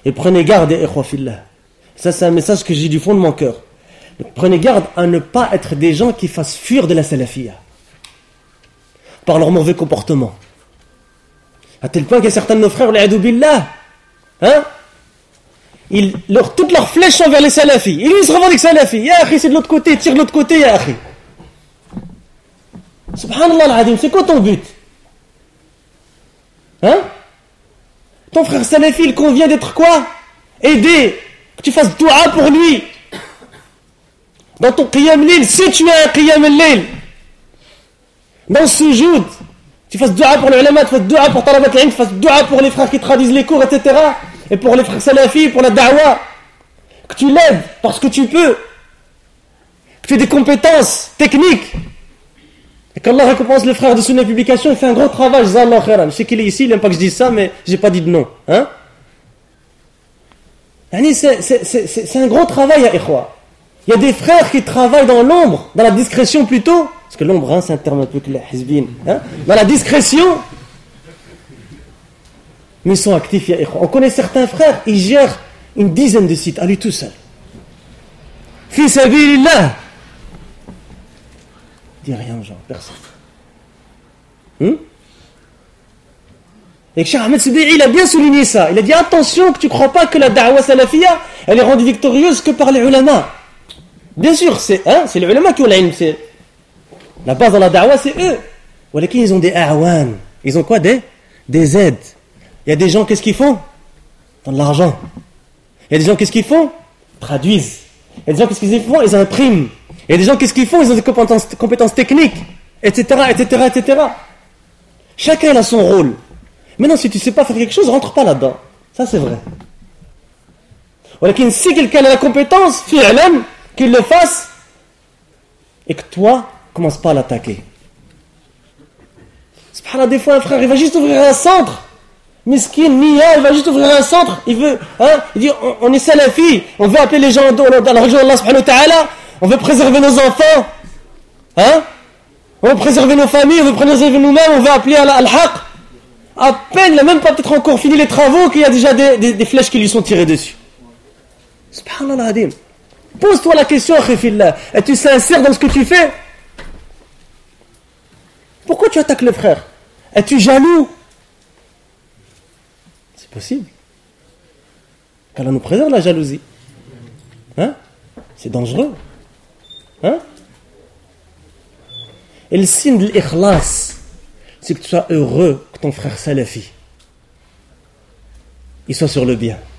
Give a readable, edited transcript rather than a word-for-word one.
Et prenez garde, ya ikhwa fillah. Ça, c'est un message que j'ai du fond de mon cœur. Donc, prenez garde à ne pas être des gens qui fassent fuir de la salafiyya par leur mauvais comportement. À tel point qu'il y a certains de nos frères, l'a'adou billah, toutes leurs flèches sont vers les salafis. Et lui, il se revendique salafi. Ya akhi, c'est de l'autre côté, tire de l'autre côté, ya akhi. Subhanallah al-adim, c'est quoi ton but? Ton frère salafi, il convient d'être quoi? Aider, que tu fasses dua pour lui. Dans ton qiyam lil, si tu as un qiyam lil, dans le sujoud, tu fasses dua pour les ulama, tu fasses dua pour talabat al-ilm, tu fasses dua pour les frères qui traduisent les cours, etc. Et pour les frères salafis, pour la da'wa, que tu l'aides parce que tu peux, que tu aies des compétences techniques, et qu'Allah récompense le frère de Sunna Publication, il fait un gros travail, Jazallah khairan. Je sais qu'il est ici, il n'aime pas que je dise ça, mais j'ai pas dit de non. C'est un gros travail, ya ikhwa. Il y a des frères qui travaillent dans l'ombre, dans la discrétion plutôt, parce que l'ombre, c'est un terme un peu clair, hizbin, dans la discrétion, mais ils sont actifs, ya ikhwa. On connaît certains frères, ils gèrent une dizaine de sites à lui tout seul. Fi sabilillah. Dis rien aux gens, personne. Et Cheikh Ahmed Soubeiri, il a bien souligné ça. Il a dit attention que tu ne crois pas que la da'wa salafiyya, elle est rendue victorieuse que par les ulama. Bien sûr, c'est les ulama qui ont l'ilm, c'est la base dans la da'wa, c'est eux. Walakin, ils ont des a'wan. Ils ont quoi? Des aides. Il y a des gens, qu'est-ce qu'ils font? Dans de l'argent. Il y a des gens, qu'est-ce qu'ils font? Traduisent. Il y a des gens, qu'est-ce qu'ils font? Ils impriment. Il y a des gens, qu'est-ce qu'ils font? Ils ont des compétences techniques, etc., etc., etc. Chacun a son rôle. Maintenant, si tu ne sais pas faire quelque chose, rentre pas là-dedans. Ça, c'est vrai. Walakin, si quelqu'un a la compétence, fi'lan, qu'il le fasse, et que toi, commence pas à l'attaquer. Subhanallah, des fois, un frère, il va juste ouvrir un centre. Miskin, Nia, il va juste ouvrir un centre. Il veut, il dit, on est salafi, on veut appeler les gens dans la religion d'Allah subhanahu wa ta'ala, on veut préserver nos enfants, on veut préserver nos familles, on veut préserver nous-mêmes, on veut appeler al-haq. À peine, il n'a même pas peut-être encore fini les travaux, qu'il y a déjà des flèches qui lui sont tirées dessus. Subhanallah adim. Pose-toi la question, akhi fillah. Es-tu sincère dans ce que tu fais? Pourquoi tu attaques le frère? Es-tu jaloux? C'est possible. Qu'Allah nous préserve la jalousie. C'est dangereux. Et le signe de l'ikhlas, c'est que tu sois heureux que ton frère salafi, il soit sur le bien.